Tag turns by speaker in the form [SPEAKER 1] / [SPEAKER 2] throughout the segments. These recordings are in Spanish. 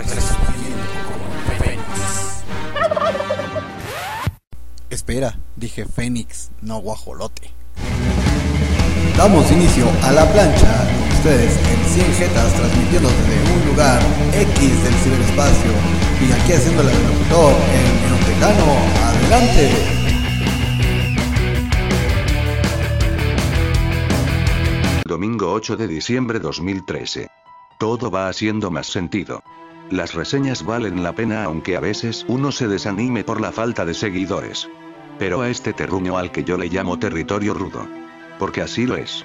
[SPEAKER 1] resurgiendo como el Fénix.
[SPEAKER 2] Espera, dije Fénix, no guajolote.
[SPEAKER 3] Damos inicio a La Plancha, con ustedes en 100 Jetas, transmitiendo desde un lugar X del ciberespacio, y aquí haciéndole de locutor el neotecano. ¡Adelante!
[SPEAKER 4] Domingo 8 de diciembre 2013. Todo va haciendo más sentido. Las reseñas valen la pena aunque a veces uno se desanime por la falta de seguidores. Pero a este terruño al que yo le llamo territorio rudo. Porque así lo es.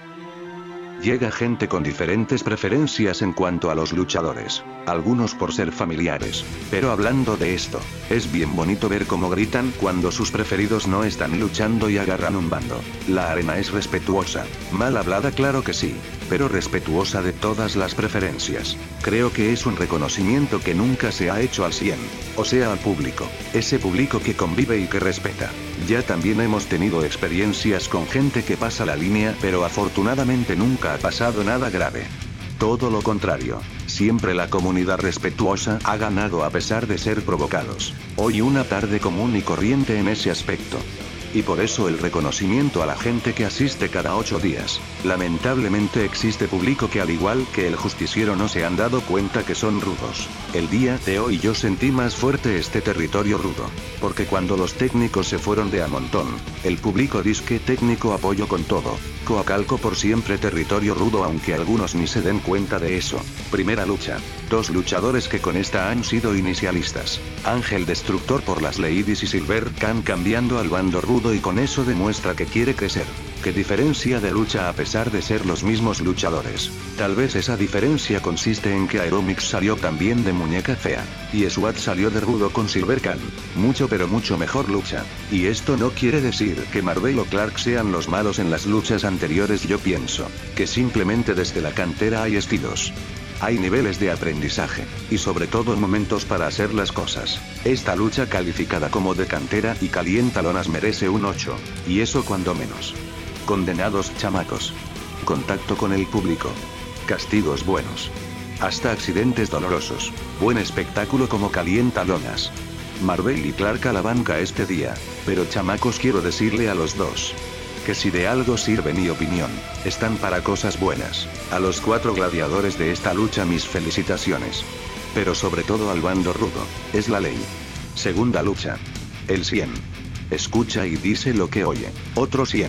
[SPEAKER 4] Llega gente con diferentes preferencias en cuanto a los luchadores, algunos por ser familiares, pero hablando de esto, es bien bonito ver cómo gritan cuando sus preferidos no están luchando y agarran un bando. La arena es respetuosa, mal hablada claro que sí, pero respetuosa de todas las preferencias. Creo que es un reconocimiento que nunca se ha hecho al 100, o sea al público, ese público que convive y que respeta. Ya también hemos tenido experiencias con gente que pasa la línea, pero afortunadamente nunca ha pasado nada grave. Todo lo contrario, siempre la comunidad respetuosa ha ganado a pesar de ser provocados. Hoy una tarde común y corriente en ese aspecto. Y por eso el reconocimiento a la gente que asiste cada 8 días. Lamentablemente existe público que al igual que el justiciero no se han dado cuenta que son rudos. El día de hoy yo sentí más fuerte este territorio rudo. Porque cuando los técnicos se fueron de a montón, el público disque técnico apoyo con todo. Coacalco por siempre territorio rudo aunque algunos ni se den cuenta de eso. Primera lucha. 2 luchadores que con esta han sido inicialistas. Ángel Destructor por las Ladies y Silver Khan cambiando al bando rudo y con eso demuestra que quiere crecer. ¿Qué diferencia de lucha a pesar de ser los mismos luchadores? Tal vez esa diferencia consiste en que Aeromix salió también de muñeca fea. Y SWAT salió de rudo con Silver Khan. Mucho pero mucho mejor lucha. Y esto no quiere decir que Marvel o Clark sean los malos en las luchas anteriores, yo pienso que simplemente desde la cantera hay estilos. Hay niveles de aprendizaje, y sobre todo momentos para hacer las cosas. Esta lucha calificada como de cantera y calientalonas merece un 8, y eso cuando menos. Condenados chamacos. Contacto con el público. Castigos buenos. Hasta accidentes dolorosos. Buen espectáculo como calientalonas. Marvel y Clark a la banca este día, pero chamacos quiero decirle a los dos. Que si de algo sirve mi opinión, están para cosas buenas. A los 4 gladiadores de esta lucha mis felicitaciones. Pero sobre todo al bando rudo, es la ley. Segunda lucha. El 100. Escucha y dice lo que oye. Otro 100.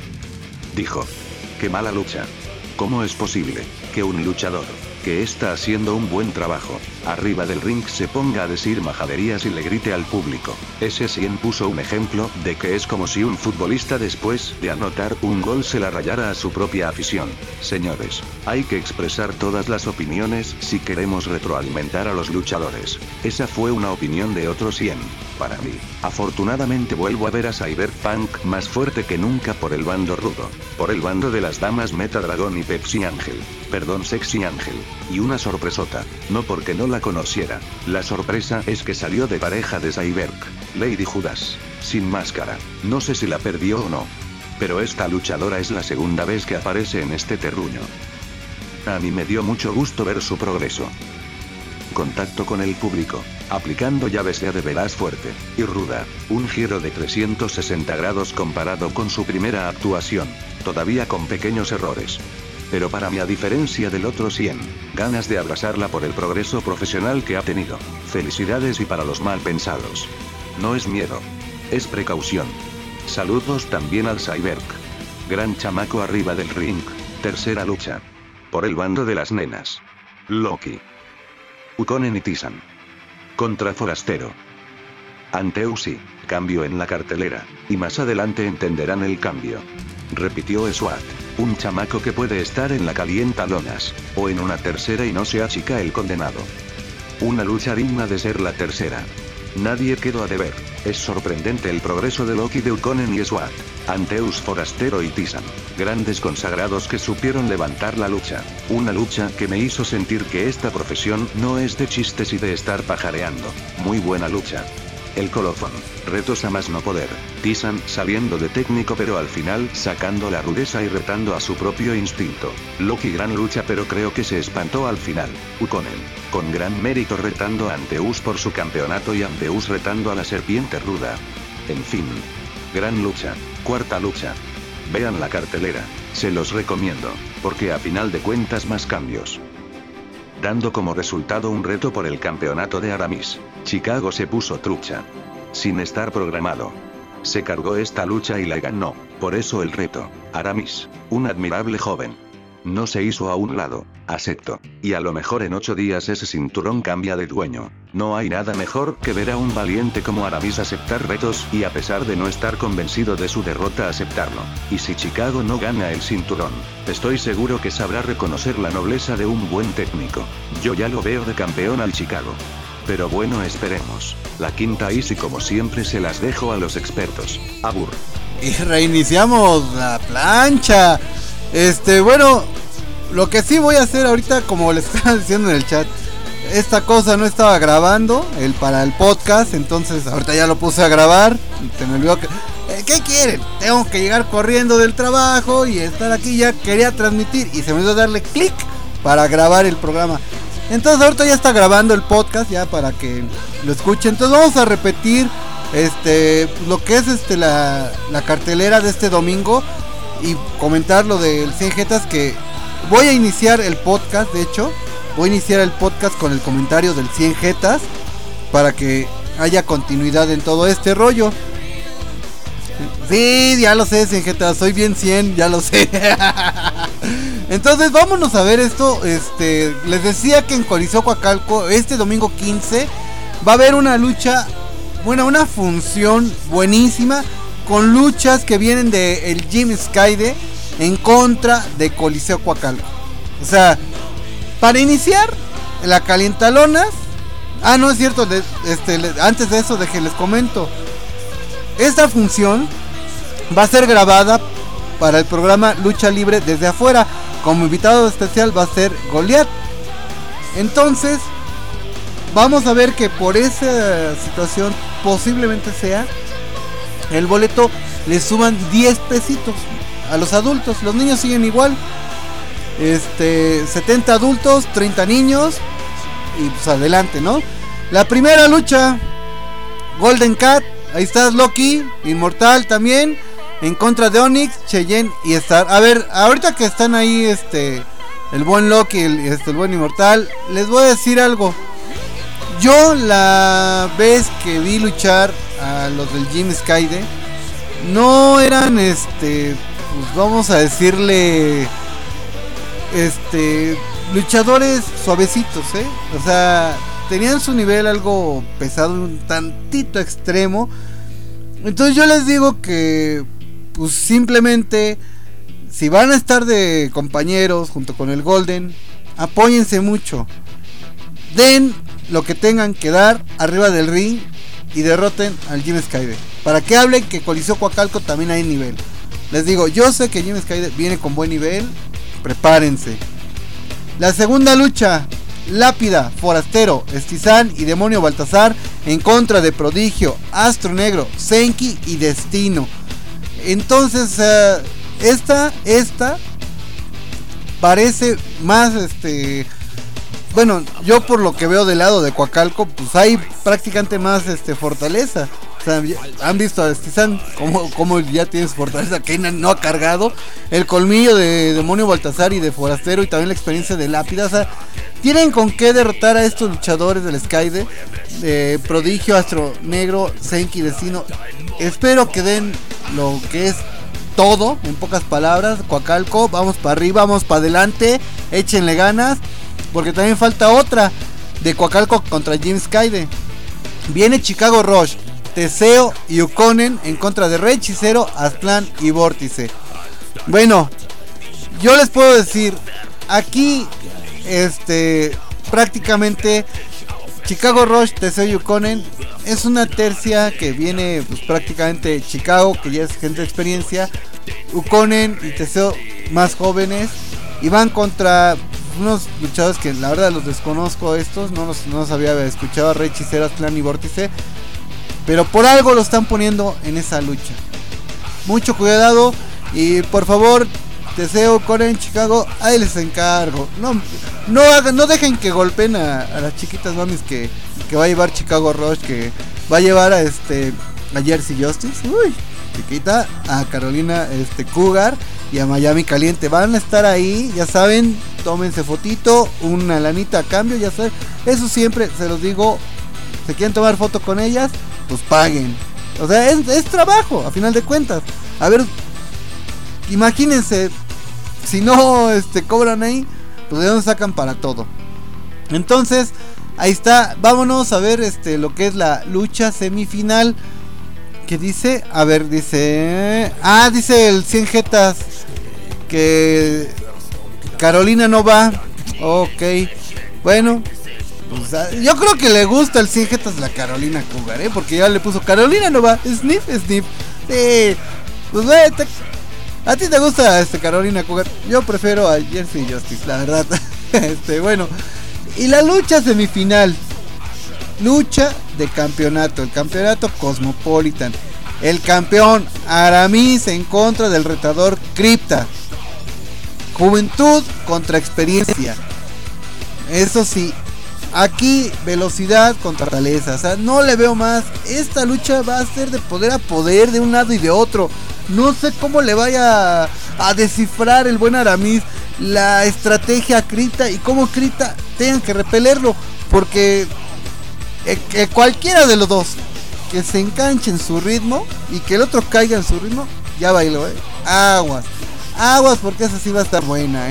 [SPEAKER 4] Dijo. Qué mala lucha. ¿Cómo es posible que un luchador, que está haciendo un buen trabajo, arriba del ring se ponga a decir majaderías y le grite al público? Ese 100 puso un ejemplo de que es como si un futbolista después de anotar un gol se la rayara a su propia afición. Señores, hay que expresar todas las opiniones si queremos retroalimentar a los luchadores. Esa fue una opinión de otro 100. Para mí, afortunadamente vuelvo a ver a Cyberpunk más fuerte que nunca por el bando rudo, por el bando de las damas Meta Dragón y Pepsi Ángel, perdón Sexy Ángel, y una sorpresota, no porque no la conociera, la sorpresa es que salió de pareja de Cyberk, Lady Judas, sin máscara, no sé si la perdió o no. Pero esta luchadora es la segunda vez que aparece en este terruño. A mí me dio mucho gusto ver su progreso. Contacto con el público, aplicando llaves de veras fuerte y ruda, un giro de 360 grados comparado con su primera actuación, todavía con pequeños errores. Pero para mí a diferencia del otro 100, ganas de abrazarla por el progreso profesional que ha tenido. Felicidades y para los mal pensados. No es miedo. Es precaución. Saludos también al Cyberk. Gran chamaco arriba del ring. Tercera lucha. Por el bando de las nenas. Loki. Ukonen y Tisan. Contra Forastero. Ante Uzi, cambio en la cartelera, y más adelante entenderán el cambio. Repitió SWAT, un chamaco que puede estar en la calientalonas, o en una tercera y no se achica el condenado. Una lucha digna de ser la tercera. Nadie quedó a deber. Es sorprendente el progreso de Loki, de Ukonen y SWAT, Anteus, Forastero y Tisan, grandes consagrados que supieron levantar la lucha. Una lucha que me hizo sentir que esta profesión no es de chistes y de estar pajareando. Muy buena lucha. El colofón, retos a más no poder, Tizan saliendo de técnico pero al final sacando la rudeza y retando a su propio instinto. Loki gran lucha pero creo que se espantó al final. Ukonen, con gran mérito retando a Anteus por su campeonato y Anteus retando a la serpiente ruda. En fin. Gran lucha, cuarta lucha. Vean la cartelera, se los recomiendo, porque a final de cuentas más cambios. Dando como resultado un reto por el campeonato de Aramis, Chicago se puso trucha. Sin estar programado. Se cargó esta lucha y la ganó, por eso el reto. Aramis, un admirable joven. No se hizo a un lado, acepto, y a lo mejor en 8 días ese cinturón cambia de dueño. No hay nada mejor que ver a un valiente como Aramis aceptar retos y a pesar de no estar convencido de su derrota aceptarlo. Y si Chicago no gana el cinturón, estoy seguro que sabrá reconocer la nobleza de un buen técnico. Yo ya lo veo de campeón al Chicago. Pero bueno, esperemos. La quinta Easy como siempre se las dejo a los expertos. Abur.
[SPEAKER 2] Y reiniciamos la plancha. Bueno, lo que sí voy a hacer ahorita, como les estaba diciendo en el chat, esta cosa no estaba grabando para el podcast, entonces ahorita ya lo puse a grabar. Se me olvidó que... ¿Qué quieren? Tengo que llegar corriendo del trabajo y estar aquí, ya quería transmitir y se me olvidó darle clic para grabar el programa. Entonces ahorita ya está grabando el podcast ya para que lo escuchen. Entonces vamos a repetir lo que es la cartelera de este domingo y comentar lo del 100 Jetas, que voy a iniciar el podcast. De hecho, voy a iniciar el podcast con el comentario del 100 Jetas para que haya continuidad en todo este rollo. Sí, ya lo sé, 100 Jetas, soy bien 100, ya lo sé. Entonces vámonos a ver esto. Les decía que en Coliseo Coacalco este domingo 15 va a haber una lucha, bueno, una función buenísima con luchas que vienen de el Gym Skyde en contra de Coliseo Coacalco. O sea, para iniciar la calientalonas. Ah, no es cierto, antes de eso les comento. Esta función va a ser grabada para el programa Lucha Libre desde afuera. Como invitado especial va a ser Goliath. Entonces, vamos a ver que por esa situación posiblemente sea el boleto le suban 10 pesitos a los adultos. Los niños siguen igual. 70 adultos, 30 niños. Y pues adelante, ¿no? La primera lucha, Golden Cat, ahí está Loki, Inmortal también, en contra de Onyx, Cheyenne y Star. A ver, ahorita que están ahí el buen Loki, el buen Inmortal, les voy a decir algo. Yo la vez que vi luchar a los del Gym Skyde, no eran pues vamos a decirle luchadores suavecitos, o sea, tenían su nivel algo pesado, un tantito extremo. Entonces yo les digo que pues simplemente si van a estar de compañeros junto con el Golden, apóyense mucho, den lo que tengan que dar arriba del ring y derroten al Gym Skyde, para que hablen que Coliseo Coacalco también hay nivel. Les digo, yo sé que Gym Skyde viene con buen nivel, prepárense. La segunda lucha, Lápida, Forastero, Estizán y Demonio Baltasar en contra de Prodigio, Astro Negro, Senki y Destino. Entonces esta parece más bueno, yo por lo que veo del lado de Coacalco, pues hay prácticamente más fortaleza. O sea, han visto a Estizán como ya tiene su fortaleza, que no ha cargado el colmillo de Demonio Baltasar y de Forastero, y también la experiencia de Lápida. O sea, tienen con qué derrotar a estos luchadores del Skyde, de Prodigio, Astro Negro, Senki, Destino. Espero que den lo que es todo, en pocas palabras. Coacalco, vamos para arriba, vamos para adelante, échenle ganas, porque también falta otra de Coacalco contra Gym Skyde. Viene Chicago Rush, Teseo y Ukonen en contra de Rey Hechicero, Aztlán y Vórtice. Bueno, yo les puedo decir, aquí prácticamente Chicago Rush, Teseo y Ukonen es una tercia que viene pues prácticamente Chicago, que ya es gente de experiencia, Ukonen y Teseo más jóvenes, y van contra unos luchadores que la verdad los desconozco, estos no los había escuchado, Rey Hechicero, Aztlán y Vórtice. pero por algo lo están poniendo en esa lucha. Mucho cuidado y por favor, deseo Corea en Chicago, ahí les encargo. No dejen que golpeen a las chiquitas mamis que va a llevar Chicago Rush, que va a llevar a Jersey Justice, uy, chiquita, a Carolina Cougar y a Miami Caliente. Van a estar ahí, ya saben, tómense fotito, una lanita a cambio, ya saben. Eso siempre se los digo, se quieren tomar foto con ellas, pues paguen. O sea, es trabajo, a final de cuentas. A ver, imagínense, si no cobran ahí, pues de dónde sacan para todo. Entonces, ahí está, vámonos a ver lo que es la lucha semifinal. ¿Qué dice? A ver, dice el 100 jetas que Carolina no va. Ok, bueno, pues, yo creo que le gusta el 100 jetas la Carolina Cougar, porque ya le puso Carolina no va, sniff. Sí, pues a ti te gusta Carolina Cougar. Yo prefiero a Jersey Justice, la verdad. Bueno, y la lucha semifinal, lucha de campeonato, el campeonato Cosmopolitan. El campeón Aramis en contra del retador Crypta. Juventud contra experiencia. Eso sí, aquí velocidad contra fortaleza. O sea, no le veo más. Esta lucha va a ser de poder a poder, de un lado y de otro. No sé cómo le vaya a descifrar el buen Aramis la estrategia a Crypta y cómo Crypta tengan que repelerlo, porque cualquiera de los dos que se enganche en su ritmo y que el otro caiga en su ritmo, ya bailó, aguas, porque esa sí va a estar buena,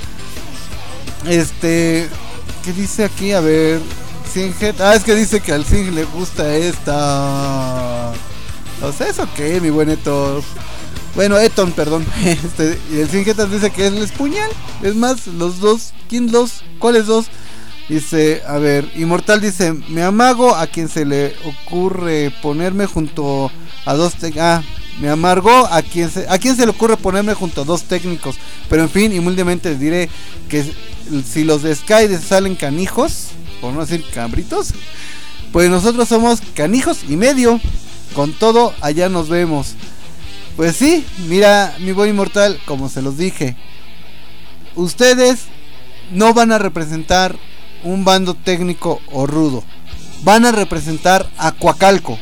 [SPEAKER 2] ¿qué dice aquí? A ver, es que dice que al Sing le gusta esta. O sea, ¿eso qué, mi buen Eton? Bueno, Eton, perdón. Y el Singetas dice que es el puñal. Es más, los dos. ¿Cuáles dos? Dice, a ver, Inmortal dice: me amago a quien se le ocurre ponerme junto a dos me amargó a quien se le ocurre ponerme junto a dos técnicos. Pero en fin, humildemente les diré que si los de Sky salen canijos, por no decir cabritos, pues nosotros somos canijos y medio. Con todo, allá nos vemos. Pues sí, mira, mi buen Inmortal, como se los dije, ustedes no van a representar un bando técnico o rudo, van a representar a Coacalco.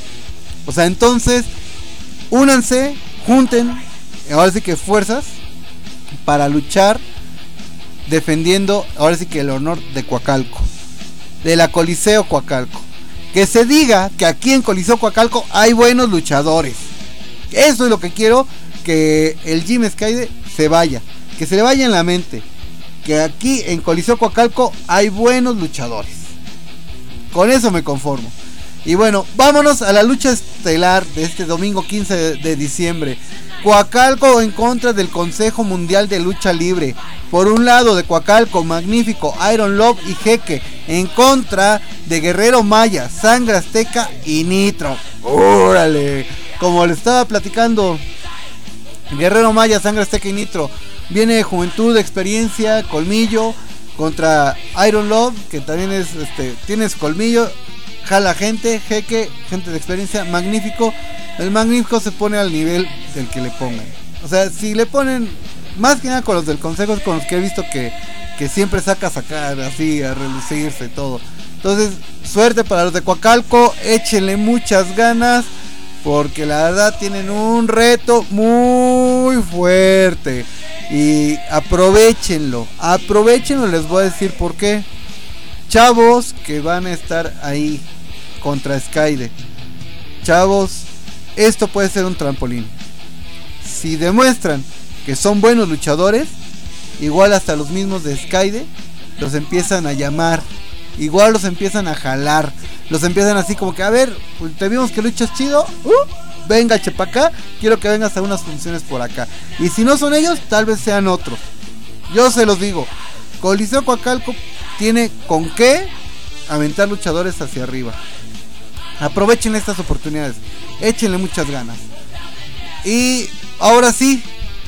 [SPEAKER 2] O sea, entonces, únanse, junten, ahora sí que fuerzas, para luchar defendiendo, ahora sí que el honor de Coacalco, de la Coliseo Coacalco. Que se diga que aquí en Coliseo Coacalco hay buenos luchadores. Eso es lo que quiero, que el Jim Skyde se vaya, que se le vaya en la mente, que aquí en Coliseo Coacalco hay buenos luchadores. Con eso me conformo. Y bueno, vámonos a la lucha estelar de este domingo 15 de diciembre. Coacalco en contra del Consejo Mundial de Lucha Libre. Por un lado de Coacalco, Magnífico, Iron Love y Jeque, en contra de Guerrero Maya, Sangre Azteca y Nitro. ¡Órale! Como le estaba platicando, Guerrero Maya, Sangre Azteca y Nitro. Viene Juventud, Experiencia, Colmillo contra Iron Love, que también es tiene su colmillo, jala gente, Jeque, gente de experiencia, Magnífico. El Magnífico se pone al nivel del que le pongan. O sea, si le ponen, más que nada con los del consejo, es con los que he visto que siempre sacar así a relucirse y todo. Entonces, suerte para los de Coacalco, échenle muchas ganas, porque la verdad tienen un reto muy fuerte. Y aprovechenlo, les voy a decir por qué. Chavos que van a estar ahí contra Skyde, chavos, esto puede ser un trampolín. Si demuestran que son buenos luchadores, igual hasta los mismos de Skyde los empiezan a llamar, igual los empiezan a jalar, los empiezan así como que, a ver, pues te vimos que luchas chido, venga chepa acá, quiero que vengas a unas funciones por acá. Y si no son ellos, tal vez sean otros. Yo se los digo, Coliseo Coacalco tiene con qué aventar luchadores hacia arriba. Aprovechen estas oportunidades, échenle muchas ganas. Y ahora sí,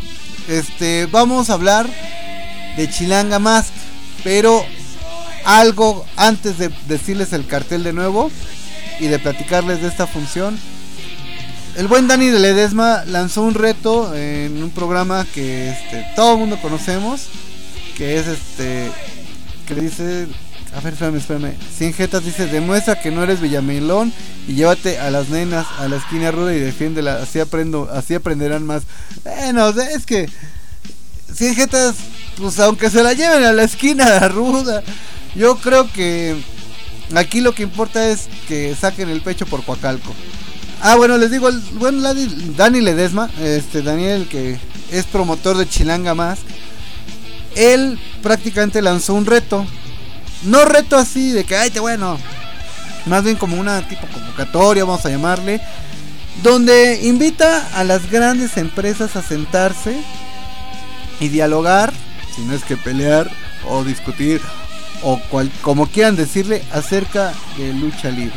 [SPEAKER 2] vamos a hablar de Chilanga Mask, pero algo antes de decirles el cartel de nuevo. y de platicarles de esta función. El buen Dani Ledesma lanzó un reto en un programa que todo el mundo conocemos, que es que dice, a ver, espérame, 100 jetas dice, demuestra que no eres Villamelón y llévate a las nenas a la esquina ruda y defiéndela, así aprenderán más. Bueno, es que 100 jetas, pues aunque se la lleven a la esquina ruda, yo creo que aquí lo que importa es que saquen el pecho por Coacalco. Bueno, les digo, el buen Dani Ledesma, Daniel, que es promotor de Chilanga Más, él prácticamente lanzó un reto. No reto así de que, bueno, más bien como una tipo convocatoria, vamos a llamarle, donde invita a las grandes empresas a sentarse y dialogar, si no es que pelear o discutir o como quieran decirle, acerca de lucha libre.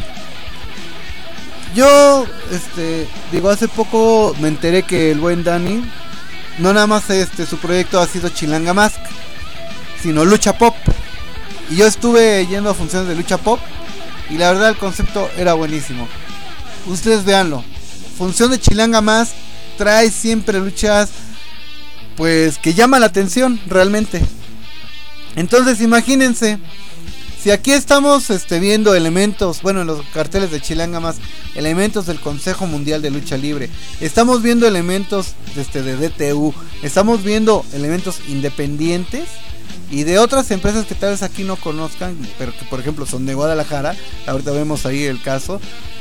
[SPEAKER 2] Yo, hace poco me enteré que el buen Dani, no nada más su proyecto ha sido Chilanga Mask, sino Lucha Pop. Y yo estuve yendo a funciones de Lucha Pop y la verdad el concepto era buenísimo. Ustedes véanlo. Función de Chilanga Mask trae siempre luchas, pues, que llaman la atención realmente. Entonces imagínense, si aquí estamos viendo elementos, bueno, en los carteles de Chilanga Más, elementos del Consejo Mundial de Lucha Libre, estamos viendo elementos de DTU, estamos viendo elementos independientes y de otras empresas que tal vez aquí no conozcan, pero que por ejemplo son de Guadalajara, ahorita vemos ahí el caso.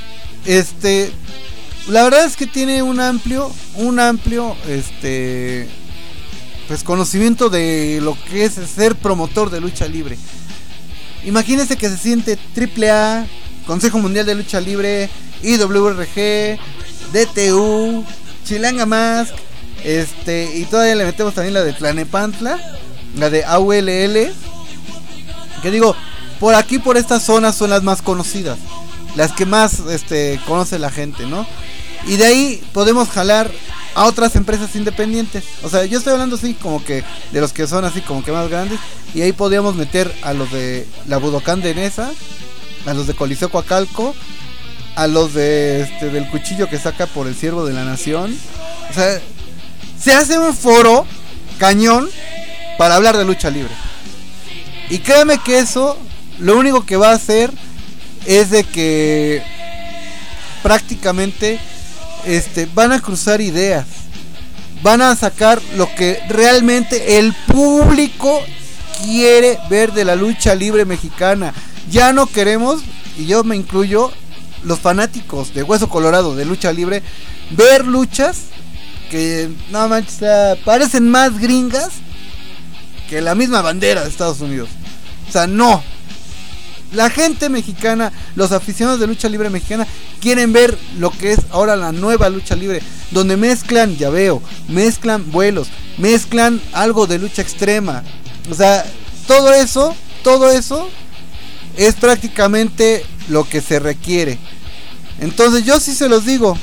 [SPEAKER 2] La verdad es que tiene un amplio pues conocimiento de lo que es ser promotor de lucha libre. Imagínense que se siente AAA, Consejo Mundial de Lucha Libre, IWRG, DTU, Chilanga Mask, y todavía le metemos también la de Tlanepantla, la de AULL, que digo, por aquí, por esta zona son las más conocidas, las que más conoce la gente, ¿no? Y de ahí podemos jalar a otras empresas independientes. O sea, yo estoy hablando así como que de los que son así como que más grandes. Y ahí podríamos meter a los de la Budokan de Nesa, a los de Coliseo Coacalco, a los de del cuchillo que saca por el Siervo de la Nación. O sea, se hace un foro cañón para hablar de lucha libre. Y créeme que eso lo único que va a hacer es de que prácticamente van a cruzar ideas, van a sacar lo que realmente el público quiere ver de la lucha libre mexicana. Ya no queremos, y yo me incluyo, los fanáticos de Hueso Colorado de lucha libre, ver luchas que no manches, parecen más gringas que la misma bandera de Estados Unidos. O sea, no. La gente mexicana, los aficionados de lucha libre mexicana quieren ver lo que es ahora la nueva lucha libre, donde mezclan llaveo, mezclan vuelos, mezclan algo de lucha extrema. O sea, todo eso es prácticamente lo que se requiere. Entonces yo sí se los digo.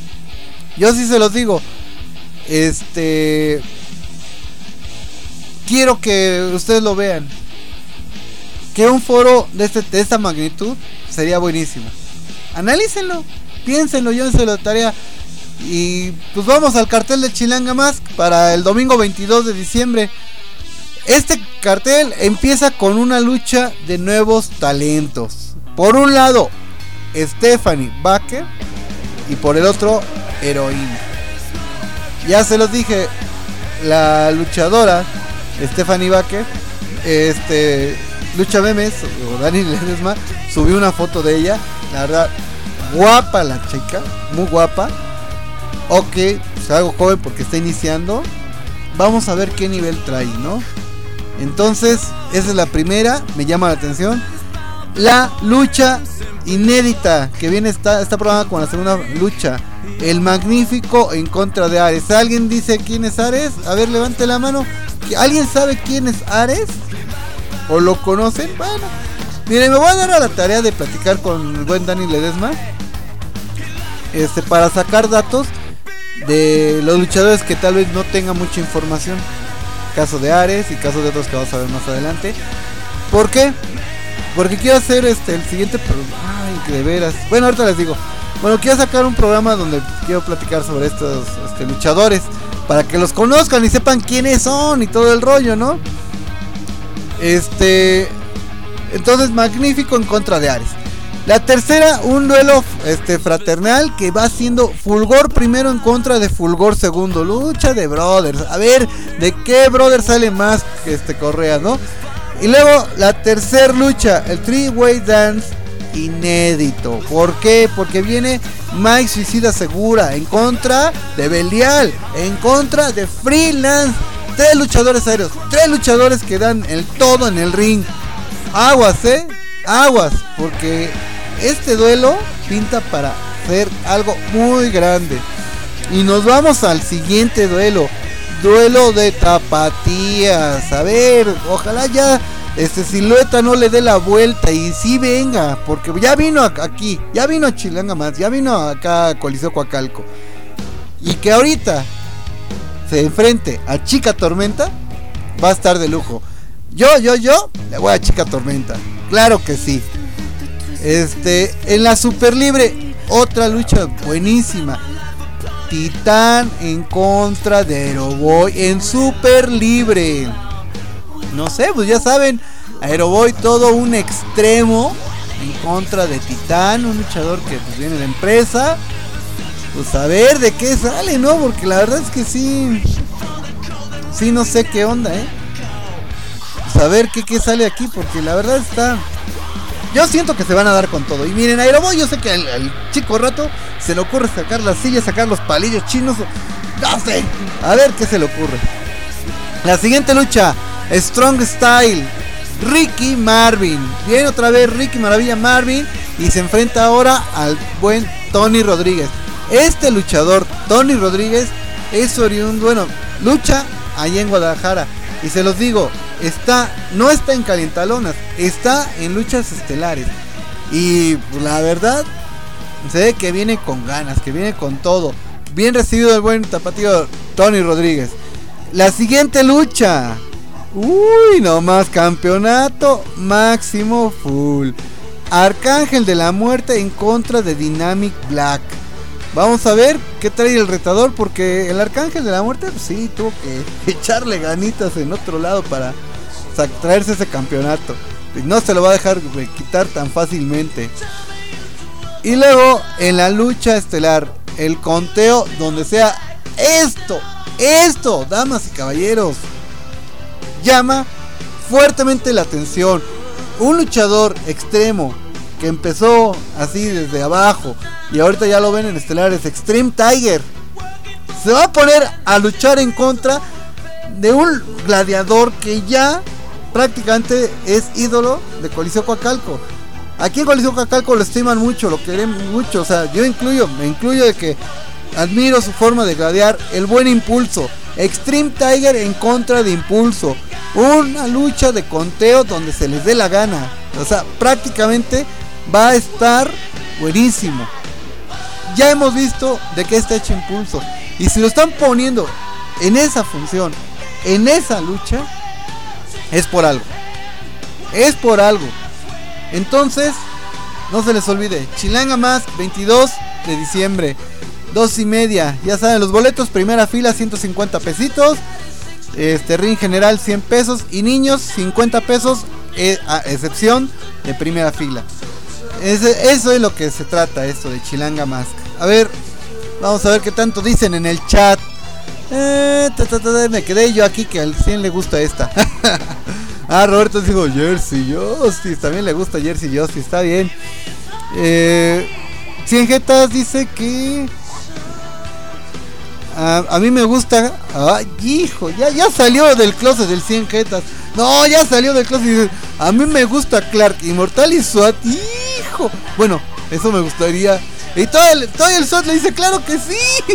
[SPEAKER 2] Quiero que ustedes lo vean. Que un foro de esta magnitud sería buenísimo. Analícenlo, piénsenlo, llévenselo de tarea. Y pues vamos al cartel de Chilanga Mask para el domingo 22 de diciembre. Este cartel empieza con una lucha de nuevos talentos. Por un lado, Stephanie Baker y por el otro, Heroína. Ya se los dije, la luchadora Stephanie Baker, Lucha Memes o Dani Ledesma subió una foto de ella. La verdad, guapa la chica, muy guapa. Ok, pues algo joven porque está iniciando. Vamos a ver qué nivel trae, ¿no? Entonces, esa es la primera, me llama la atención. La lucha inédita que viene está programada con la segunda lucha. El Magnífico en contra de Ares. ¿Alguien dice quién es Ares? A ver, levante la mano. ¿Alguien sabe quién es Ares? ¿O lo conocen? Bueno, miren, me voy a dar a la tarea de platicar con el buen Dani Ledesma, para sacar datos de los luchadores que tal vez no tengan mucha información. Caso de Ares y caso de otros que vamos a ver más adelante. ¿Por qué? Porque quiero hacer el siguiente programa. Ay, porque de veras. Bueno, ahorita les digo. Bueno, quiero sacar un programa donde quiero platicar sobre estos luchadores, para que los conozcan y sepan quiénes son y todo el rollo, ¿no? Entonces, Magnífico en contra de Ares. La tercera, un duelo fraternal que va siendo Fulgor primero en contra de Fulgor segundo. Lucha de brothers. A ver, ¿de qué brother sale más que Correa, no? Y luego la tercera lucha, el Three-Way Dance inédito. ¿Por qué? Porque viene Mike Suicida Segura en contra de Belial, en contra de Freelance. 3 luchadores aéreos, 3 luchadores que dan el todo en el ring. Aguas, aguas, porque este duelo pinta para ser algo muy grande. Y nos vamos al siguiente duelo. Duelo de tapatías. A ver, ojalá ya Silueta no le dé la vuelta y sí venga, porque ya vino aquí, ya vino a Chilanga Más, ya vino acá a Coliseo Coacalco. Y que ahorita se enfrente a Chica Tormenta, va a estar de lujo. Yo le voy a Chica Tormenta, claro que sí. En la Super Libre, otra lucha buenísima. Titán en contra de Aeroboy en Super Libre. No sé, pues ya saben, Aeroboy todo un extremo en contra de Titán, un luchador que pues viene de la empresa. Pues a ver de qué sale, ¿no? Porque la verdad es que sí no sé qué onda, Pues a ver qué sale aquí, porque la verdad está... Yo siento que se van a dar con todo. Y miren, Aeroboy, yo sé que al chico rato se le ocurre sacar las sillas, sacar los palillos chinos. No sé, a ver qué se le ocurre. La siguiente lucha, Strong Style, Ricky Marvin. Viene otra vez Ricky Maravilla Marvin y se enfrenta ahora al buen Tony Rodríguez. Este luchador, Tony Rodríguez, es oriundo, bueno, lucha allá en Guadalajara. Y se los digo, no está en calientalonas, está en luchas estelares. Y la verdad, se ve que viene con ganas, que viene con todo. Bien recibido el buen tapatío Tony Rodríguez. La siguiente lucha, nomás campeonato máximo full. Arcángel de la Muerte en contra de Dynamic Black. Vamos a ver qué trae el retador, porque el Arcángel de la Muerte pues, sí tuvo que echarle ganitas en otro lado para traerse ese campeonato. Y no se lo va a dejar quitar tan fácilmente. Y luego en la lucha estelar, el conteo donde sea esto, damas y caballeros, llama fuertemente la atención. Un luchador extremo que empezó así desde abajo y ahorita ya lo ven en estelares, Extreme Tiger, se va a poner a luchar en contra de un gladiador que ya prácticamente es ídolo de Coliseo Coacalco. Aquí en Coliseo Coacalco lo estiman mucho, lo quieren mucho, o sea, me incluyo de que admiro su forma de gladiar, el buen Impulso. Extreme Tiger en contra de Impulso, una lucha de conteo donde se les dé la gana, o sea, prácticamente va a estar buenísimo. Ya hemos visto de qué está hecho Impulso, y si lo están poniendo en esa función, en esa lucha, es por algo. Entonces, no se les olvide, Chilanga Más, 22 de diciembre, 2:30. Ya saben, los boletos, primera fila 150 pesitos, ring general 100 pesos y niños 50 pesos, a excepción de primera fila. Eso es lo que se trata, esto de Chilanga Mask. A ver, vamos a ver qué tanto dicen en el chat. Me quedé yo aquí que al 100 le gusta esta. Roberto dijo Jersey Justice, también le gusta Jersey Justice, está bien. 100 Jetas dice que a mí me gusta. Ay, hijo, ya salió del closet del 100 Jetas. No, ya salió del closet y dice, a mí me gusta Clark, Inmortal y SWAT. Hijo, bueno, eso me gustaría. Y todo el SWAT le dice, claro que sí.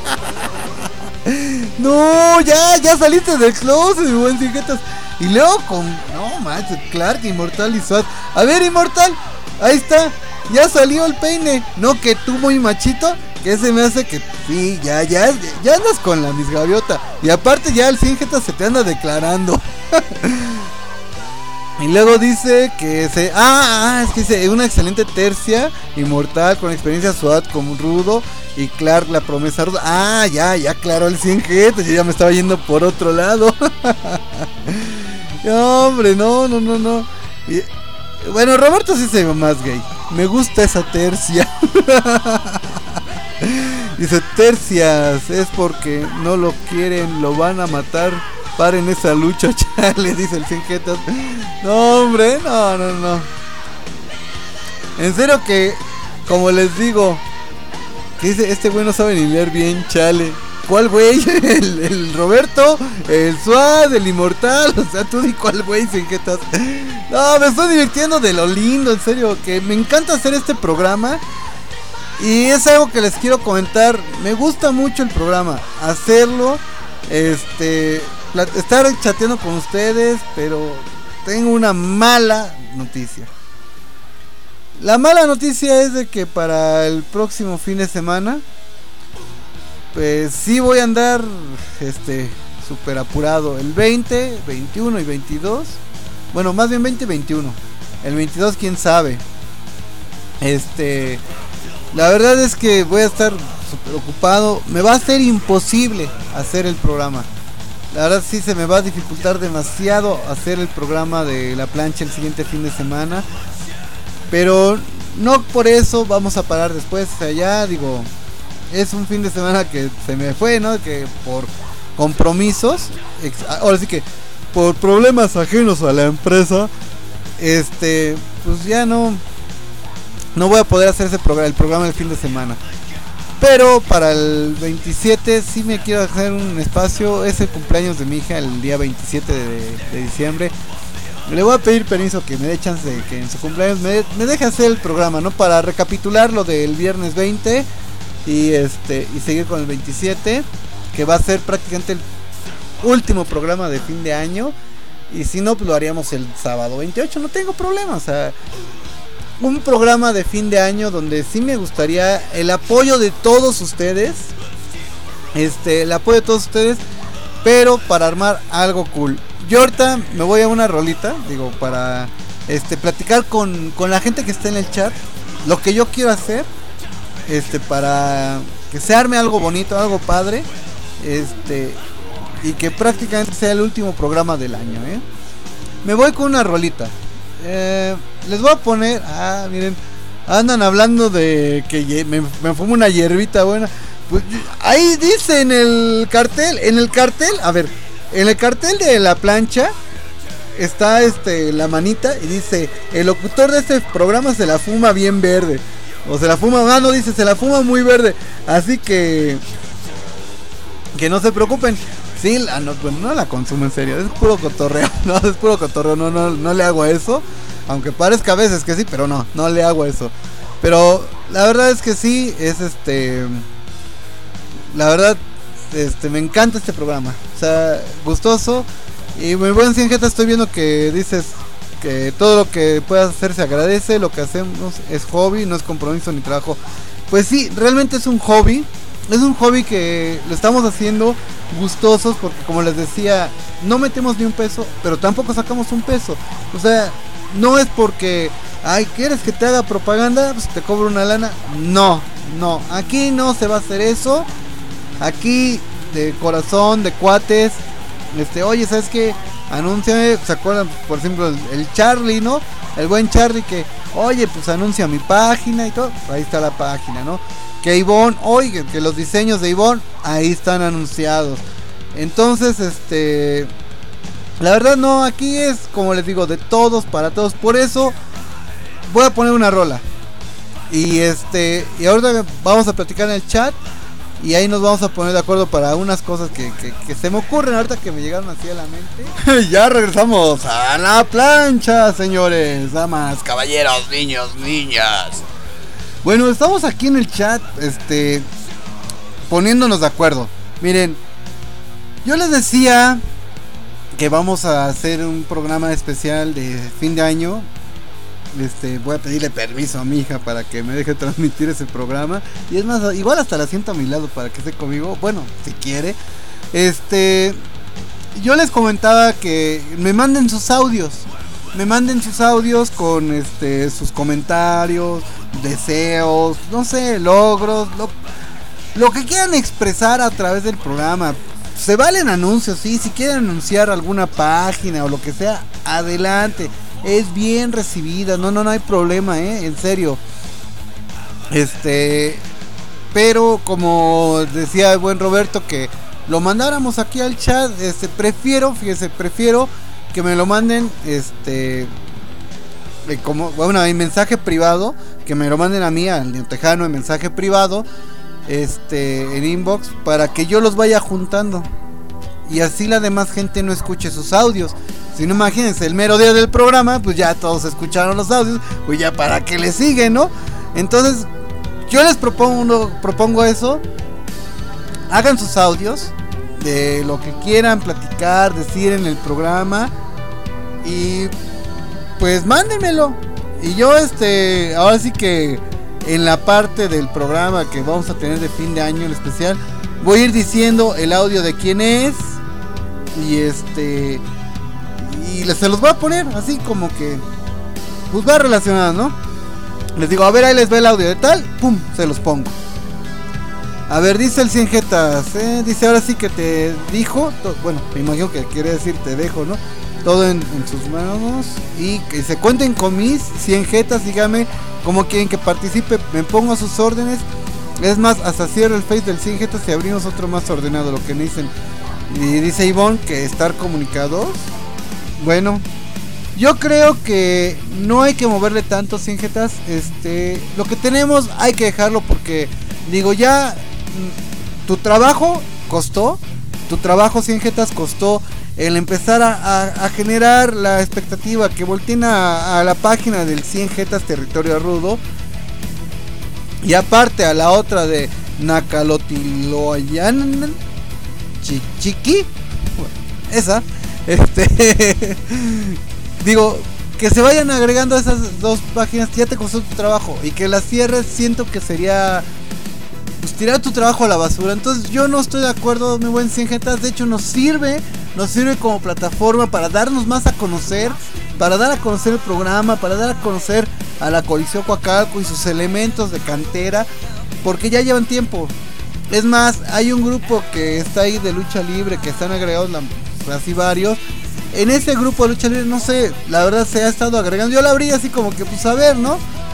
[SPEAKER 2] No, ya saliste del closet, mi buen 100 Jetas. Y luego no manches, Clark, Inmortal y SWAT. A ver, Inmortal, ahí está, ya salió el peine. No, que tú muy machito, que ese me hace que sí, ya andas con la Miss Gaviota. Y aparte ya el 100 Jetas se te anda declarando. Y luego dice que es que dice una excelente tercia, inmortal, con experiencia SWAT como rudo, y Clark la promesa ruda. Ya aclaró el 100G, yo ya me estaba yendo por otro lado. No, hombre, no. Y, bueno, Roberto sí se ve más gay. Me gusta esa tercia. Dice, tercias, es porque no lo quieren, lo van a matar. Paren esa lucha, chale, dice el 100G. No, hombre, no. En serio que, como les digo, que dice, este güey no sabe ni leer bien, chale. ¿Cuál güey? El Roberto, el SWAT, el Inmortal. O sea, tú di cuál güey, 100G. No, me estoy divirtiendo de lo lindo, en serio, que me encanta hacer este programa. Y es algo que les quiero comentar. Me gusta mucho el programa, hacerlo, estar chateando con ustedes, pero tengo una mala noticia. La mala noticia es de que para el próximo fin de semana, pues sí voy a andar súper apurado. El 20, 21 y 22. Bueno, más bien 20 y 21. El 22 quién sabe. La verdad es que voy a estar súper ocupado. Me va a ser imposible hacer el programa. La verdad sí se me va a dificultar demasiado hacer el programa de la plancha el siguiente fin de semana. Pero no por eso vamos a parar después. O sea, ya digo, es un fin de semana que se me fue, ¿no? Que por compromisos, ahora sí que por problemas ajenos a la empresa, pues ya no voy a poder hacer el programa del fin de semana. Pero para el 27 sí me quiero hacer un espacio. Es el cumpleaños de mi hija el día 27 de diciembre. Le voy a pedir permiso que me dé chance de que en su cumpleaños me deje hacer el programa, ¿no? Para recapitular lo del viernes 20 y seguir con el 27, que va a ser prácticamente el último programa de fin de año. Y si no, pues lo haríamos el sábado 28, no tengo problema. O sea, un programa de fin de año donde sí me gustaría el apoyo de todos ustedes. Pero para armar algo cool. Yo ahorita me voy a una rolita, digo, para platicar con la gente que está en el chat. Lo que yo quiero hacer, para que se arme algo bonito, algo padre. Y que prácticamente sea el último programa del año, Me voy con una rolita. Les voy a poner, miren, andan hablando de que me fumo una hierbita buena. Pues ahí dice en el cartel, a ver, en el cartel de la plancha está la manita y dice, el locutor de este programa se la fuma bien verde. O se la fuma, no dice, se la fuma muy verde. Así que no se preocupen. Sí, no la consumo en serio, es puro cotorreo. No, es puro cotorreo, no le hago a eso. Aunque parezca a veces que sí, pero no le hago eso. Pero la verdad es que sí, es la verdad, me encanta este programa. O sea, gustoso. Y muy buen 100G, estoy viendo que dices que todo lo que puedas hacer se agradece. Lo que hacemos es hobby, no es compromiso ni trabajo. Pues sí, realmente es un hobby. Es un hobby que lo estamos haciendo gustosos porque, como les decía, no metemos ni un peso, pero tampoco sacamos un peso. O sea, no es porque, ¿quieres que te haga propaganda? Pues te cobro una lana. No, aquí no se va a hacer eso. Aquí, de corazón, de cuates, oye, ¿sabes qué? Anúnciame, ¿se acuerdan? Por ejemplo, el Charlie, ¿no? El buen Charlie que, oye, pues anuncia mi página y todo. Ahí está la página, ¿no? Que Ivonne, oigan, que los diseños de Ivonne ahí están anunciados. Entonces, la verdad no, aquí es, como les digo, de todos para todos. Por eso voy a poner una rola. Y y ahorita vamos a platicar en el chat. Y ahí nos vamos a poner de acuerdo para unas cosas que se me ocurren ahorita, que me llegaron así a la mente. Ya regresamos a la plancha, señores, damas, caballeros, niños, niñas. Bueno, estamos aquí en el chat, poniéndonos de acuerdo. Miren, yo les decía que vamos a hacer un programa especial de fin de año. Voy a pedirle permiso a mi hija para que me deje transmitir ese programa. Y es más, igual hasta la siento a mi lado para que esté conmigo. Bueno, si quiere. Yo les comentaba que me manden sus audios. me manden sus audios con sus comentarios, deseos, no sé, logros, lo que quieran expresar a través del programa. Se valen anuncios, sí, si quieren anunciar alguna página o lo que sea, adelante, es bien recibida, no hay problema, en serio. Pero como decía el buen Roberto, que lo mandáramos aquí al chat, prefiero que me lo manden en mensaje privado, que me lo manden a mí, al Neotejano, en mensaje privado, en inbox, para que yo los vaya juntando y así la demás gente no escuche sus audios. Si no, imagínense, el mero día del programa, pues ya todos escucharon los audios, pues ya para que le siguen, ¿no? Entonces yo les propongo eso. Hagan sus audios de lo que quieran platicar, decir en el programa, y pues mándenmelo. Y yo ahora sí que en la parte del programa que vamos a tener de fin de año, el especial, voy a ir diciendo el audio de quién es, y se los voy a poner así como que pues va relacionado, ¿no? Les digo, a ver, ahí les va el audio de tal, pum, se los pongo. A ver, dice el 100 jetas, dice, ahora sí que te dijo, bueno, me imagino que quiere decir te dejo, ¿no? Todo en sus manos, y que se cuenten con mis 100 jetas, dígame cómo quieren que participe, me pongo a sus órdenes. Es más, hasta cierro el face del 100 jetas y abrimos otro más ordenado, lo que me dicen. Y dice Ivonne que estar comunicados. Bueno, yo creo que no hay que moverle tanto, 100 jetas. Lo que tenemos hay que dejarlo, porque digo, ya tu trabajo costó, 100 jetas costó el empezar a generar la expectativa, que volteen a la página del 100 jetas Territorio Rudo, y aparte a la otra de Nacalotiloyan Chiqui, esa, digo, que se vayan agregando a esas dos páginas. Ya te costó tu trabajo, y que las cierres, siento que sería pues tirar tu trabajo a la basura. Entonces yo no estoy de acuerdo, mi buen 100 jetas. De hecho nos sirve como plataforma para darnos más a conocer, para dar a conocer el programa, para dar a conocer a la Coliseo Coacalco y sus elementos de cantera, porque ya llevan tiempo. Es más, hay un grupo que está ahí de lucha libre, que están agregados así varios. En ese grupo de lucha libre, no sé, la verdad se ha estado agregando. Yo la abrí así como que pues a ver, ¿no?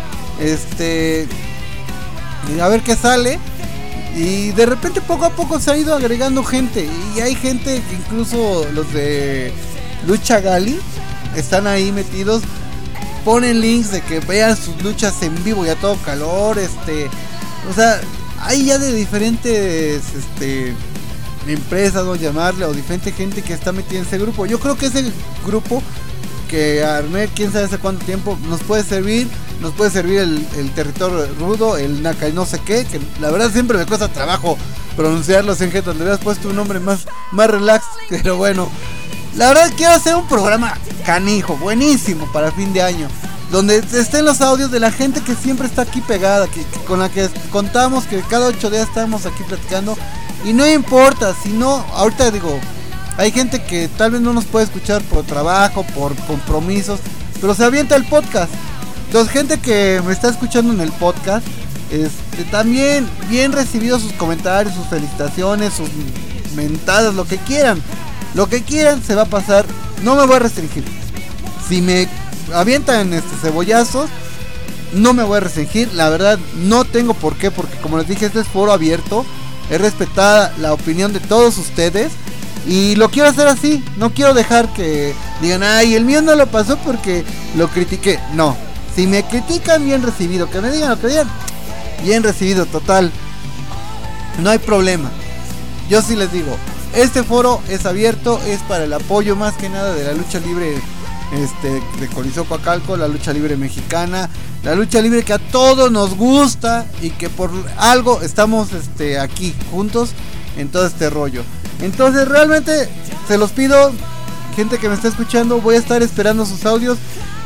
[SPEAKER 2] A ver qué sale. Y de repente poco a poco se ha ido agregando gente. Y hay gente que incluso los de Lucha Gali están ahí metidos. Ponen links de que vean sus luchas en vivo y a todo calor. O sea, hay ya de diferentes empresas, vamos a llamarle, o diferente gente que está metida en ese grupo. Yo creo que ese grupo que armé, quién sabe hace cuánto tiempo, nos puede servir el Territorio Rudo, el Naka y no sé qué, que la verdad siempre me cuesta trabajo pronunciarlos en gente, donde hubieras puesto un nombre más relax, pero bueno, la verdad quiero hacer un programa canijo, buenísimo para fin de año, donde estén los audios de la gente que siempre está aquí pegada, con la que contamos, que cada 8 días estamos aquí platicando. Y no importa, si no, ahorita digo, hay gente que tal vez no nos puede escuchar por trabajo, por compromisos, pero se avienta el podcast. Entonces, gente que me está escuchando en el podcast, también bien recibidos sus comentarios, sus felicitaciones, sus mentadas, lo que quieran se va a pasar. No me voy a restringir. Si me avientan cebollazos, no me voy a restringir. La verdad no tengo por qué, porque como les dije, este es foro abierto. Es respetada la opinión de todos ustedes, y lo quiero hacer así. No quiero dejar que digan, ay, el mío no lo pasó porque lo critiqué. No, si me critican, bien recibido. Que me digan lo que digan, bien recibido, total, no hay problema. Yo sí les digo, este foro es abierto, es para el apoyo más que nada de la lucha libre de Coliseo Coacalco, la lucha libre mexicana, la lucha libre que a todos nos gusta, y que por algo estamos aquí juntos en todo este rollo. Entonces realmente se los pido, gente que me está escuchando, voy a estar esperando sus audios.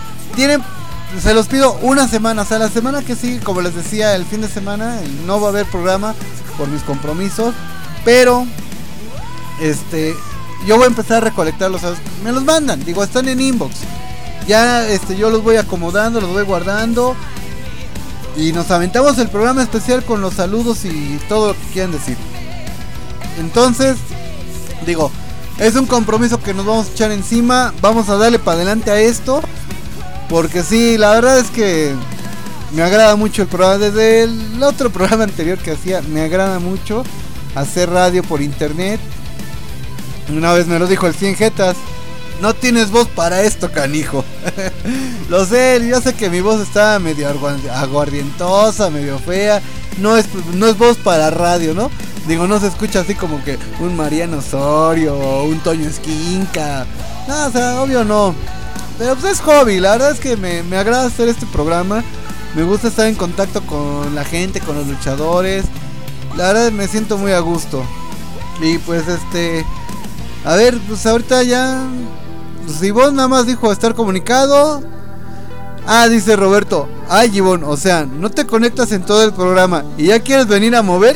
[SPEAKER 2] Se los pido una semana, o sea, la semana que sigue, como les decía, el fin de semana no va a haber programa por mis compromisos, pero yo voy a empezar a recolectar los audios. Me los mandan, digo, están en inbox. ya yo los voy acomodando, los voy guardando. Y nos aventamos el programa especial con los saludos y todo lo que quieran decir. Entonces, digo, es un compromiso que nos vamos a echar encima. Vamos a darle para adelante a esto. Porque sí, la verdad es que me agrada mucho el programa. Desde el otro programa anterior que hacía, me agrada mucho hacer radio por internet. Una vez me lo dijo el 100 Jetas: no tienes voz para esto, canijo. Lo sé, yo sé que mi voz está medio aguardientosa, medio fea. No es voz para radio, ¿no? Digo, no se escucha así como que un Mariano Osorio o un Toño Esquinca. No, o sea, obvio no. Pero pues es hobby, la verdad es que me agrada hacer este programa. Me gusta estar en contacto con la gente, con los luchadores. La verdad me siento muy a gusto. Y pues a ver, pues ahorita ya... Pues Ivonne nada más dijo estar comunicado. Ah, dice Roberto: ay, Ivonne, o sea, no te conectas en todo el programa y ya quieres venir a mover.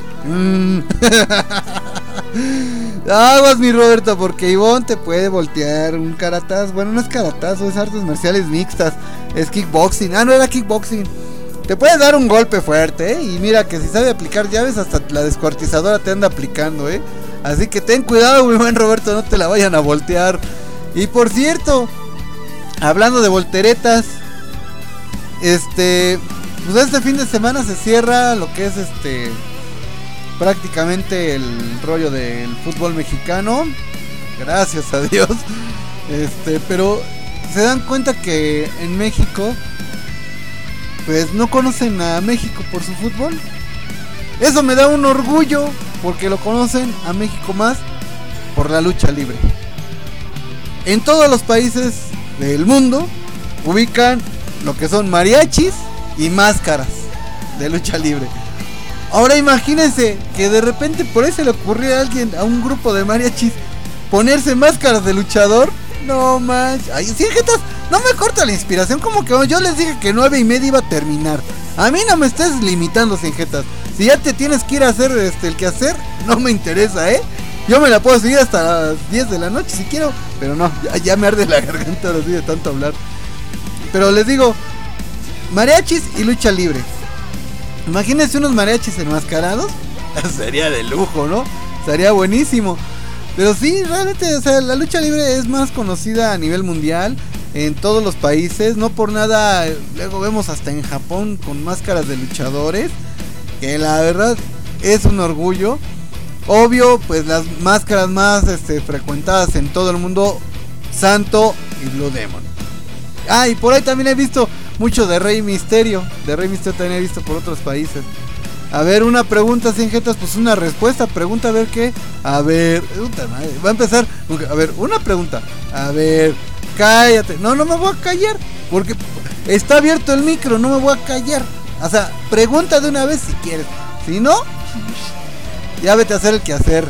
[SPEAKER 2] Aguas, mi Roberto, porque Ivonne te puede voltear un karatazo. Bueno, no es karatazo, es artes marciales mixtas. Es kickboxing. Ah, no, era kickboxing. Te puedes dar un golpe fuerte, y mira que si sabe aplicar llaves, hasta la descuartizadora te anda aplicando, Así que ten cuidado, mi buen Roberto, no te la vayan a voltear. Y por cierto, hablando de volteretas, pues este fin de semana se cierra lo que es prácticamente el rollo del fútbol mexicano. Gracias a Dios. Pero se dan cuenta que en México, pues no conocen a México por su fútbol. Eso me da un orgullo, porque lo conocen a México más por la lucha libre. En todos los países del mundo ubican lo que son mariachis y máscaras de lucha libre. Ahora imagínense que de repente por ahí se le ocurrió a alguien, a un grupo de mariachis, ponerse máscaras de luchador. No manches. Ay, sí, jetas, no me corta la inspiración. Como que yo les dije que 9:30 iba a terminar. A mí no me estés limitando, jetas. Si ya te tienes que ir a hacer el quehacer, no me interesa, Yo me la puedo seguir hasta las 10 de la noche si quiero, pero no, ya me arde la garganta ahora sí de tanto hablar. Pero les digo, mariachis y lucha libre. Imagínense unos mariachis enmascarados. Sería de lujo, ¿no? Sería buenísimo. Pero sí, realmente, o sea, la lucha libre es más conocida a nivel mundial, en todos los países. No por nada, luego vemos hasta en Japón con máscaras de luchadores, que la verdad es un orgullo. Obvio, pues las máscaras más frecuentadas en todo el mundo, Santo y Blue Demon. Ah, y por ahí también he visto mucho de Rey Misterio. De Rey Misterio también he visto por otros países. A ver, una pregunta sin jetas, pues una respuesta. Pregunta, a ver qué. A ver, puta madre, va a empezar. A ver, una pregunta. A ver, cállate. No me voy a callar, porque está abierto el micro, no me voy a callar. O sea, pregunta de una vez si quieres. Si no, ya vete a hacer el quehacer.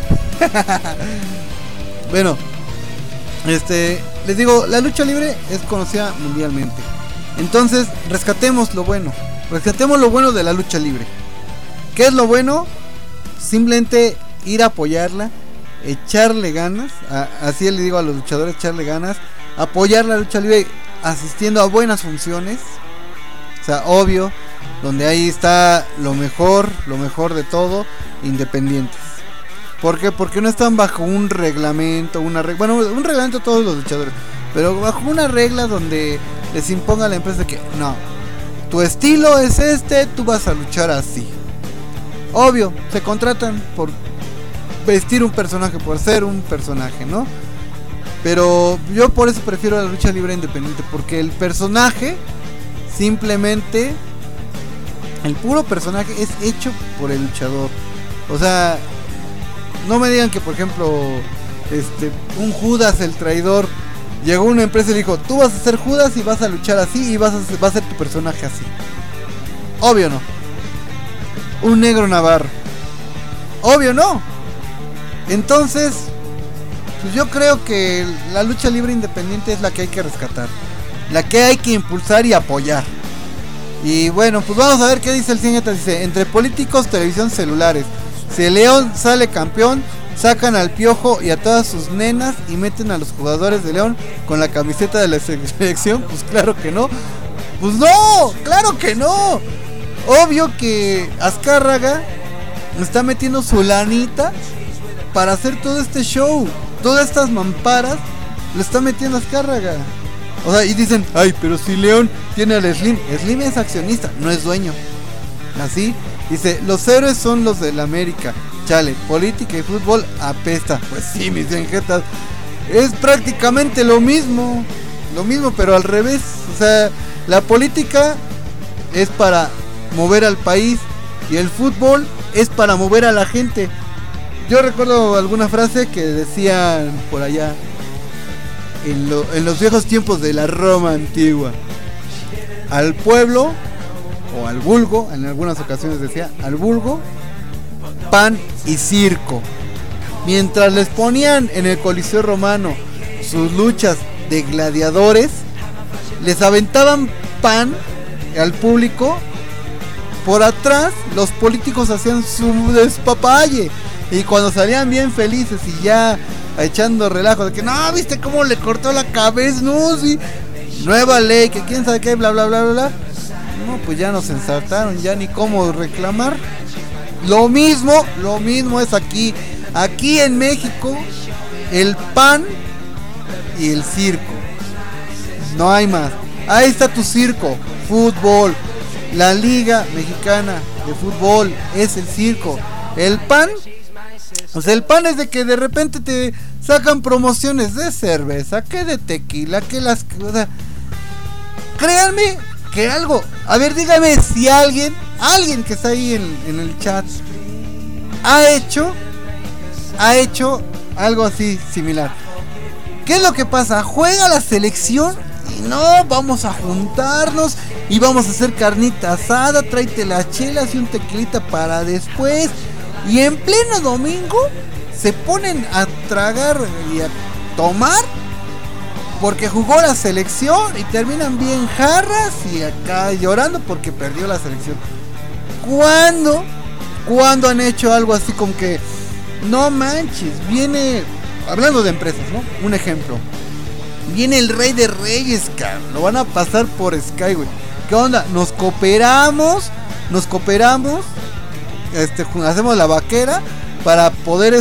[SPEAKER 2] Bueno, les digo, la lucha libre es conocida mundialmente. Entonces, rescatemos lo bueno. Rescatemos lo bueno de la lucha libre. ¿Qué es lo bueno? Simplemente ir a apoyarla, echarle ganas. Así le digo a los luchadores, echarle ganas, apoyar la lucha libre asistiendo a buenas funciones. O sea, obvio, donde ahí está lo mejor de todo, independientes. ¿Por qué? Porque no están bajo un reglamento, bueno, un reglamento todos los luchadores, pero bajo una regla donde les imponga a la empresa que no, tu estilo es tú vas a luchar así. Obvio, se contratan por vestir un personaje, por ser un personaje, ¿no? Pero yo por eso prefiero la lucha libre independiente, porque el personaje, simplemente, el puro personaje es hecho por el luchador. O sea, no me digan que, por ejemplo, un Judas el traidor llegó a una empresa y le dijo: tú vas a ser Judas y vas a luchar así y va a ser tu personaje así. Obvio no. Un Negro Navarro, obvio no. Entonces, pues yo creo que la lucha libre independiente es la que hay que rescatar, la que hay que impulsar y apoyar. Y bueno, pues vamos a ver qué dice el 100. Dice: entre políticos, televisión, celulares, si el León sale campeón, sacan al Piojo y a todas sus nenas y meten a los jugadores de León con la camiseta de la selección. Pues claro que no. Pues no, claro que no. Obvio que Azcárraga está metiendo su lanita para hacer todo este show. Todas estas mamparas lo está metiendo Azcárraga. O sea, y dicen, ay, pero si León tiene al Slim. Slim es accionista, no es dueño. Así, dice, los héroes son los del América. Chale, política y fútbol apesta. Pues sí, mis enjetas. Es prácticamente lo mismo, pero al revés. O sea, la política es para mover al país y el fútbol es para mover a la gente. Yo recuerdo alguna frase que decían por allá en los viejos tiempos de la Roma antigua: al pueblo o al vulgo, en algunas ocasiones decía al vulgo, pan y circo. Mientras les ponían en el Coliseo Romano sus luchas de gladiadores, les aventaban pan al público. Por atrás los políticos hacían su despapalle, y cuando salían bien felices y ya echando relajo de que no, viste cómo le cortó la cabeza, no, sí, nueva ley, que quién sabe qué, bla bla bla bla, no, pues ya nos ensartaron, ya ni cómo reclamar. Lo mismo es aquí en México, el pan y el circo, no hay más. Ahí está tu circo, fútbol. La Liga Mexicana de Fútbol es el circo. El pan, o sea, el pan es de que de repente te sacan promociones de cerveza, que de tequila, que las... O sea, créanme que algo... A ver, dígame si alguien que está ahí en el chat ha hecho algo así similar. ¿Qué es lo que pasa? Juega la selección y no, vamos a juntarnos y vamos a hacer carnita asada, tráete las chelas y un tequilita para después. Y en pleno domingo se ponen a tragar y a tomar porque jugó la selección y terminan bien jarras y acá llorando porque perdió la selección. ¿Cuándo han hecho algo así como que no manches? Viene, hablando de empresas, ¿no? Un ejemplo. Viene el Rey de Reyes, cabrón. Lo van a pasar por Sky, güey. ¿Qué onda? Nos cooperamos. Hacemos la vaquera para poder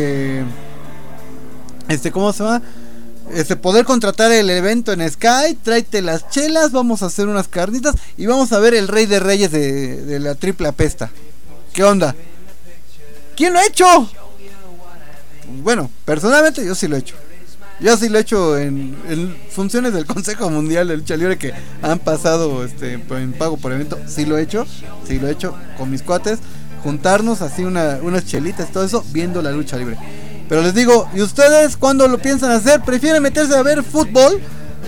[SPEAKER 2] ¿cómo se llama? Poder contratar el evento en Sky. Tráete las chelas, vamos a hacer unas carnitas y vamos a ver el Rey de Reyes de la triple apesta. ¿Qué onda? ¿Quién lo ha hecho? Bueno, personalmente yo sí lo he hecho. Yo sí lo he hecho en funciones del Consejo Mundial de Lucha Libre que han pasado en pago por evento. Sí lo he hecho con mis cuates. Juntarnos así unas chelitas, todo eso, viendo la lucha libre. Pero les digo, ¿y ustedes cuándo lo piensan hacer? ¿Prefieren meterse a ver fútbol?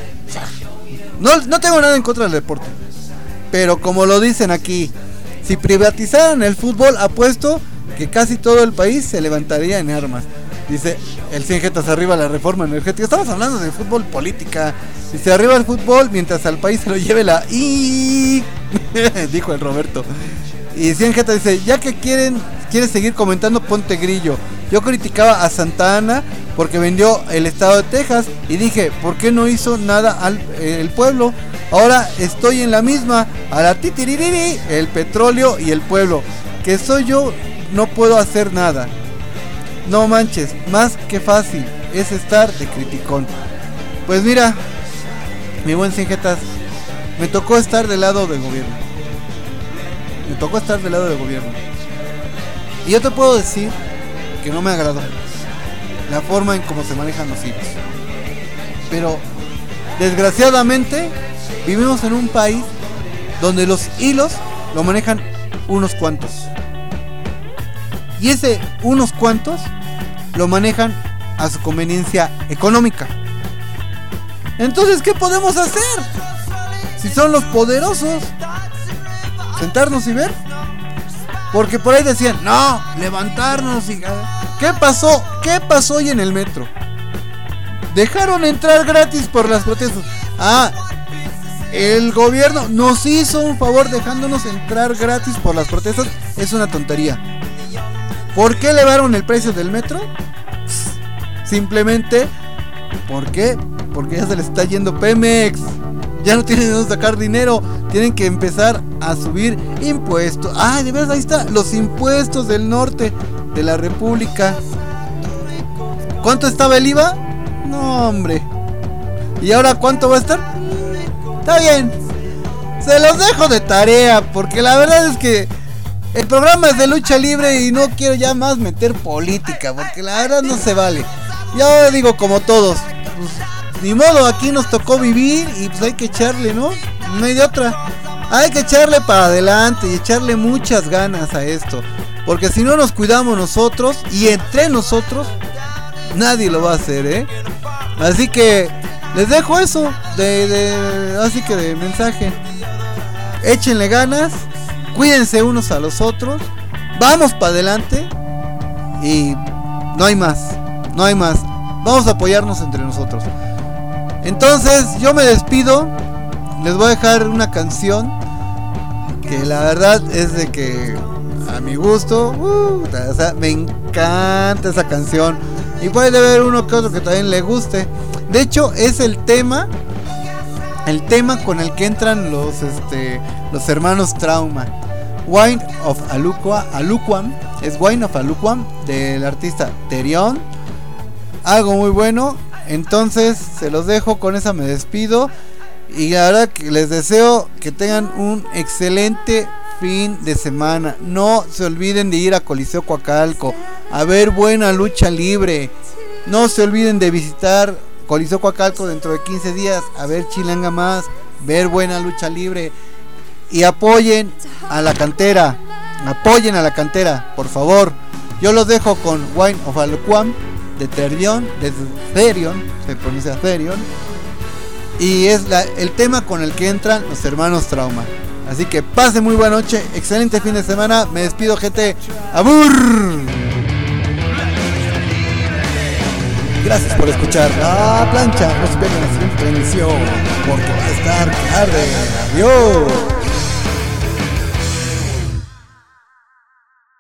[SPEAKER 2] No tengo nada en contra del deporte, pero como lo dicen aquí, si privatizaran el fútbol, apuesto que casi todo el país se levantaría en armas. Dice el 100 jetas arriba la reforma energética. Estamos hablando de fútbol, política. Dice arriba el fútbol mientras al país se lo lleve la I. Dijo el Roberto. Y 100 jetas dice, ya que quieres seguir comentando, ponte grillo. Yo criticaba a Santa Anna porque vendió el estado de Texas y dije, ¿por qué no hizo nada el pueblo? Ahora estoy en la misma, a la titiririri, el petróleo y el pueblo. Que soy yo, no puedo hacer nada. No manches, más que fácil es estar de criticón. Pues mira, mi buen 100 jetas, me tocó estar del lado del gobierno. Y yo te puedo decir que no me agradó la forma en cómo se manejan los hilos. Pero desgraciadamente vivimos en un país donde los hilos lo manejan unos cuantos. Y ese unos cuantos lo manejan a su conveniencia económica. Entonces, ¿qué podemos hacer? Si son los poderosos, sentarnos y ver. Porque por ahí decían, no, levantarnos y... ¿Qué pasó hoy en el metro? Dejaron entrar gratis por las protestas. El gobierno nos hizo un favor dejándonos entrar gratis por las protestas. Es una tontería. ¿Por qué elevaron el precio del metro? Simplemente, ¿por qué? Porque ya se les está yendo Pemex. Ya no tienen de dónde sacar dinero. Tienen que empezar a subir impuestos. Ah, de verdad, ahí está. Los impuestos del norte de la República. ¿Cuánto estaba el IVA? No, hombre. ¿Y ahora cuánto va a estar? Está bien. Se los dejo de tarea. Porque la verdad es que el programa es de lucha libre y no quiero ya más meter política, porque la verdad no se vale. Yo digo como todos, pues, ni modo, aquí nos tocó vivir y pues hay que echarle, ¿no? No hay de otra. Hay que echarle para adelante y echarle muchas ganas a esto, porque si no nos cuidamos nosotros y entre nosotros, nadie lo va a hacer, ¿eh? Así que les dejo eso así que de mensaje. Échenle ganas. Cuídense unos a los otros. Vamos para adelante. Y no hay más. No hay más. Vamos a apoyarnos entre nosotros. Entonces yo me despido. Les voy a dejar una canción que la verdad es de que a mi gusto, o sea, me encanta esa canción. Y puede haber uno que otro que también le guste. De hecho es el tema con el que entran los hermanos Trauma. Wine of Aluquam, es Wine of Aluquam del artista Therion. Algo muy bueno. Entonces se los dejo, con esa me despido. Y la verdad que les deseo que tengan un excelente fin de semana. No se olviden de ir a Coliseo Coacalco a ver buena lucha libre. No se olviden de visitar Coliseo Coacalco dentro de 15 días a ver Chilanga Más, ver buena lucha libre. Y apoyen a la cantera. Apoyen a la cantera, por favor. Yo los dejo con Wine of Aluquam de Therion, se pronuncia Therion. Y es el tema con el que entran los hermanos Trauma. Así que pasen muy buena noche, excelente fin de semana. Me despido, gente. ¡Abur!
[SPEAKER 3] Gracias por escuchar La Plancha. No se pierdan la siguiente transmisión, porque va a estar que arde. Adiós.